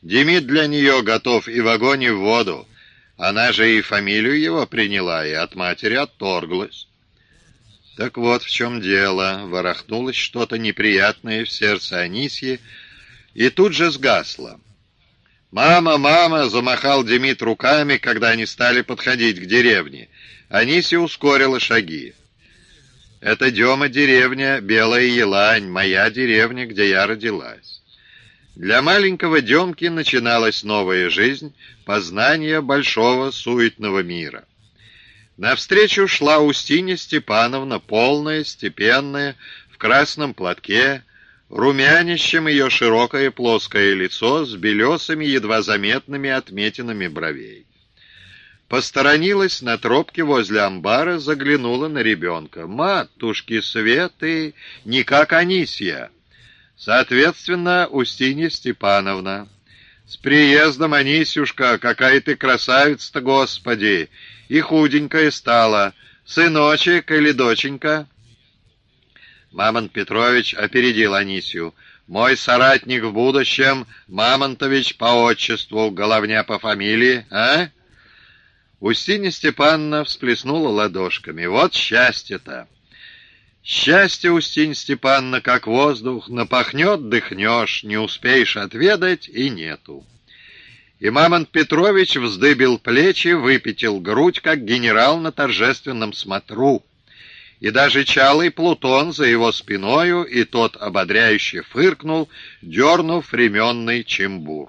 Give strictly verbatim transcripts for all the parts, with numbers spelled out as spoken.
Демид для нее готов и в огонь, и в воду. Она же и фамилию его приняла, и от матери отторглась. Так вот в чем дело. Ворохнулось что-то неприятное в сердце Анисьи, и тут же сгасло. «Мама, мама!» — замахал Демид руками, когда они стали подходить к деревне. Анисья ускорила шаги. «Это Дема деревня, Белая Елань, моя деревня, где я родилась». Для маленького Демки начиналась новая жизнь, познание большого суетного мира. Навстречу шла Устинья Степановна, полная, степенная, в красном платке, румянищем ее широкое плоское лицо с белесыми, едва заметными отметинами бровей. Посторонилась на тропке возле амбара, заглянула на ребенка. «Матушки Светы, не как Анисья!» Соответственно, Устинья Степановна. «С приездом, Анисюшка, какая ты красавица-то, Господи! И худенькая стала. Сыночек или доченька?» Мамонт Петрович опередил Анисью. «Мой соратник в будущем, Мамонтович по отчеству, Головня по фамилии, а?» Устинья Степановна всплеснула ладошками. «Вот счастье-то!» «Счастье, Устинья Степановна, как воздух, напахнет, дыхнешь, не успеешь отведать, и нету». И Мамонт Петрович вздыбил плечи, выпятил грудь, как генерал на торжественном смотру. И даже чалый Плутон за его спиною, и тот ободряюще фыркнул, дернув ременный чембур.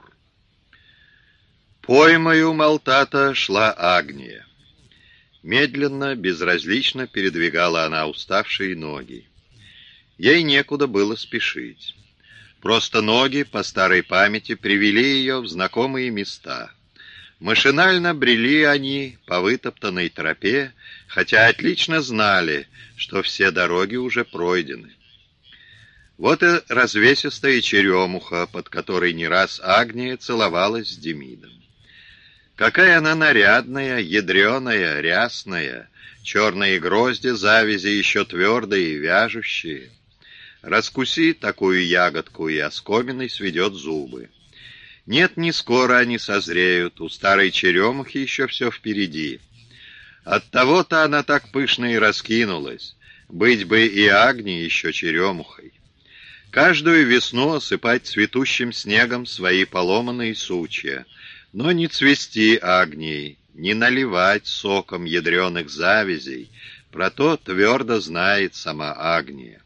Поймою Малтата шла Агния. Медленно, безразлично передвигала она уставшие ноги. Ей некуда было спешить. Просто ноги по старой памяти привели ее в знакомые места. Машинально брели они по вытоптанной тропе, хотя отлично знали, что все дороги уже пройдены. Вот и развесистая черемуха, под которой не раз Агния целовалась с Демидом. Какая она нарядная, ядреная, рясная, черные грозди завязи еще твердые и вяжущие. Раскуси такую ягодку, и оскоминой сведет зубы. Нет, не скоро они созреют, у старой черемухи еще все впереди. Оттого-то она так пышно и раскинулась, быть бы и Агнии еще черемухой. Каждую весну осыпать цветущим снегом свои поломанные сучья, но не цвести Агнией, не наливать соком ядреных завязей, про то твердо знает сама Агния.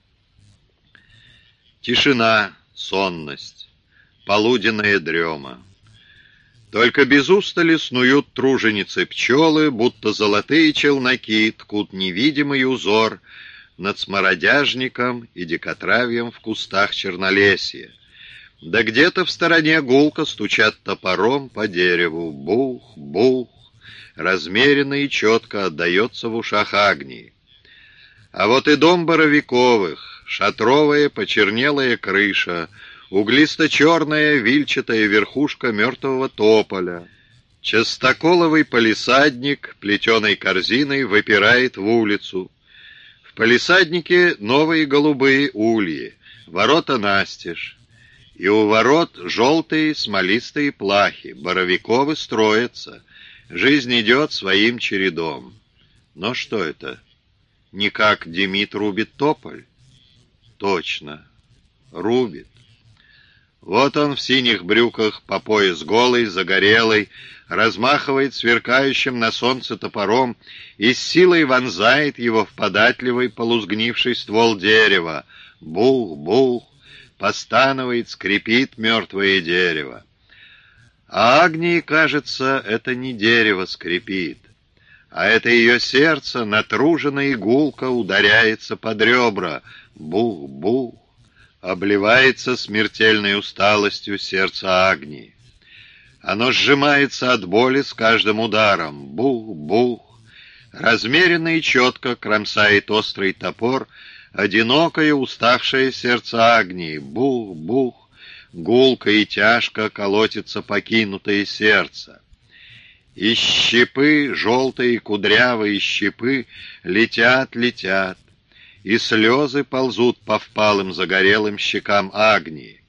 Тишина, сонность, полуденная дрема. Только без устали снуют труженицы-пчелы, будто золотые челноки ткут невидимый узор над смородяжником и дикотравьем в кустах чернолесья. Да где-то в стороне гулко стучат топором по дереву. Бух, бух, размеренно и четко отдается в ушах Агнии. А вот и дом Боровиковых, шатровая почернелая крыша, углисто-черная вильчатая верхушка мертвого тополя. Частоколовый палисадник плетеной корзиной выпирает в улицу. В палисаднике новые голубые ульи, ворота настежь. И у ворот желтые смолистые плахи, Боровиковы строятся, жизнь идет своим чередом. Но что это? Никак Демид рубит тополь? Точно, рубит. Вот он в синих брюках, по пояс голый, загорелый, размахивает сверкающим на солнце топором и с силой вонзает его в податливый полузгнивший ствол дерева. Бух-бух! Постанывает, скрипит мертвое дерево. А Агнии, кажется, это не дерево скрипит, а это ее сердце, натруженная игулка, ударяется под ребра. Бух-бух! Обливается смертельной усталостью сердце Агнии. Оно сжимается от боли с каждым ударом. Бух-бух! Размеренно и четко кромсает острый топор одинокое уставшее сердце Агнии. Бух-бух! Гулко и тяжко колотится покинутое сердце. И щепы, желтые кудрявые щепы, летят, летят, и слезы ползут по впалым загорелым щекам Агнии.